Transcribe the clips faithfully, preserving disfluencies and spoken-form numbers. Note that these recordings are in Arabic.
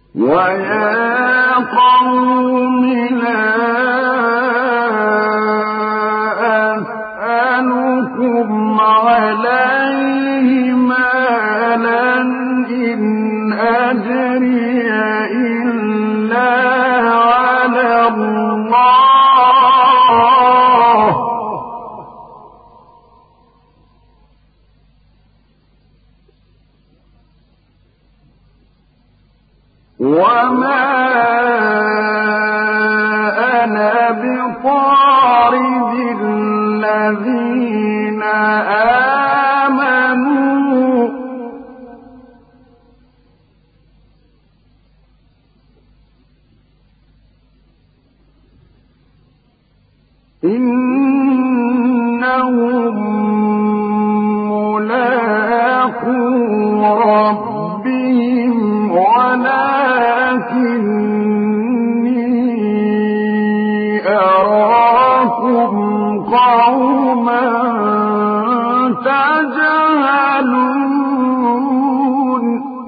ويا قوم لا أسألكم عليه مالا إن أجري إلا على الله وما أنا بطارد الذين آمنوا إنهم ملاقو ربهم ولكني أراكم قوما تجهلون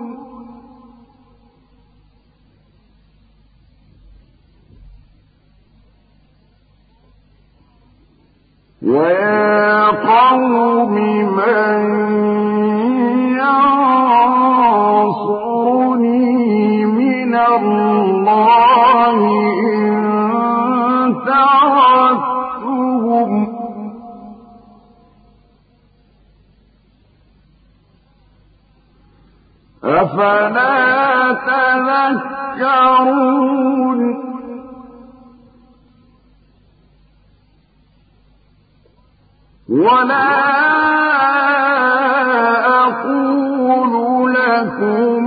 ويا قوم من ينصرني من الله إن تعذبهم أفلا تذكرون ولا أقول لكم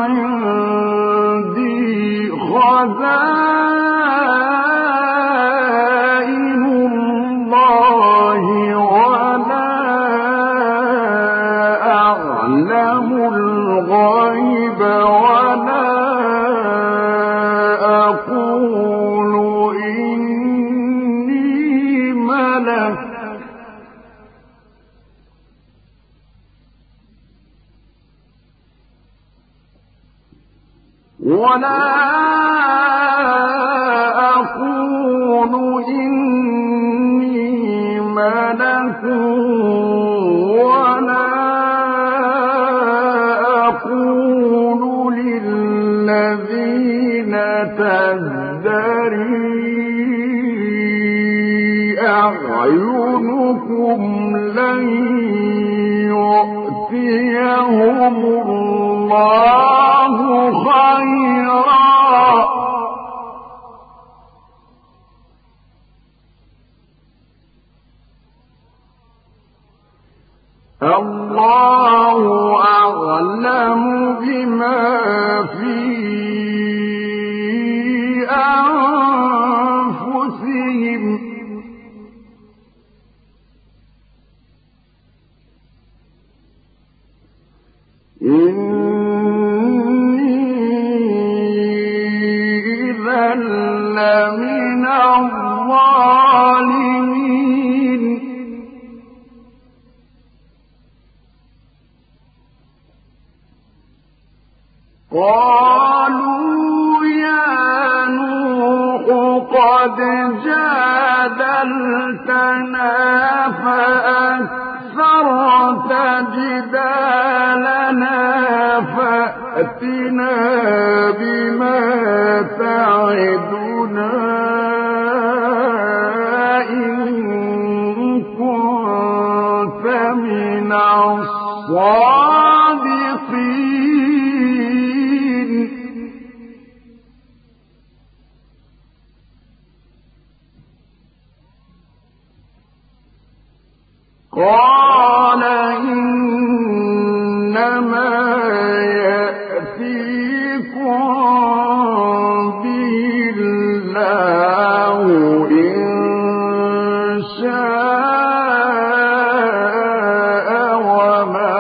عندي خزائن الله ولا أعلم الغيب ولا أقول إني ملك ولا أقول إني ملك ولا أقول للذين تزدري أعينكم لن يؤتيهم الله خيرا الله أعلم بما في أنفسهم إني إذا لمن الظالمين قالوا يا نوح قد جادلتنا فأكثرت جدالنا فأتنا بما تعدنا إن كنت من الصادقين قال إنما يأتيكم به الله إن شاء وما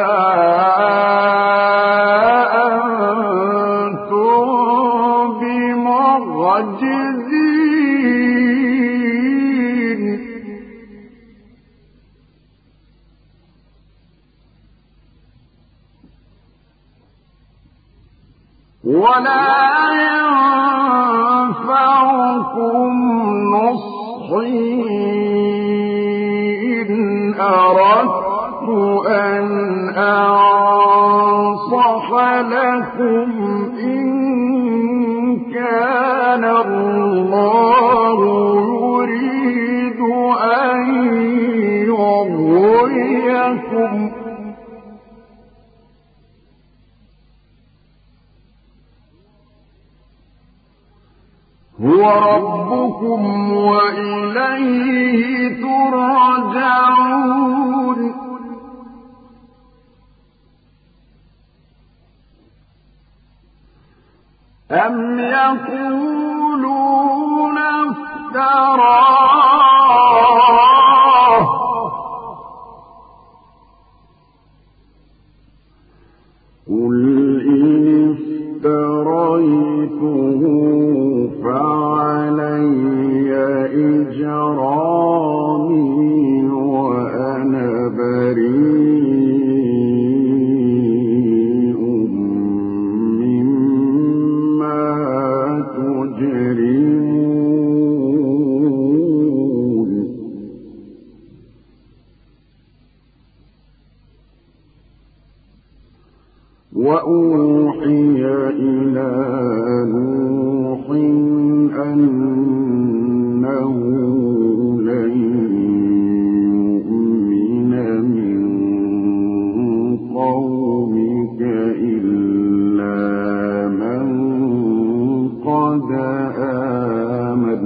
أنتم بمعجزين ولا ينفعكم نصحي إن أردت أن أنصح لكم إن كان الله يريد أن يغويكم هو ربكم وإليه ترجعون أم يقولون افتراه قل إن افتريته فعلي إجرامي وأنا بريء مما تجرمون وأوحي إلى نوح أنه لن يؤمن من قومك إلا من قد آمن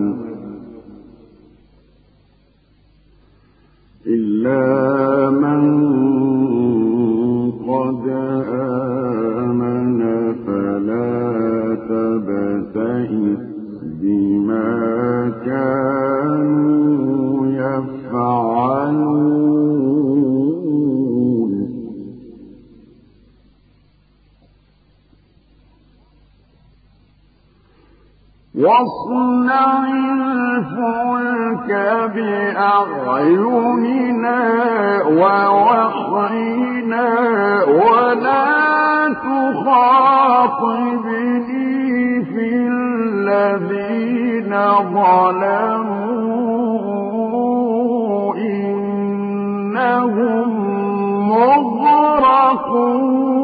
إلا من قد آمن فلا تبتئس بما كانوا يفعلون واصنع الفلك بأعيننا ووحينا ولا تخاطبني في الذين ظلموا إنهم مغرقون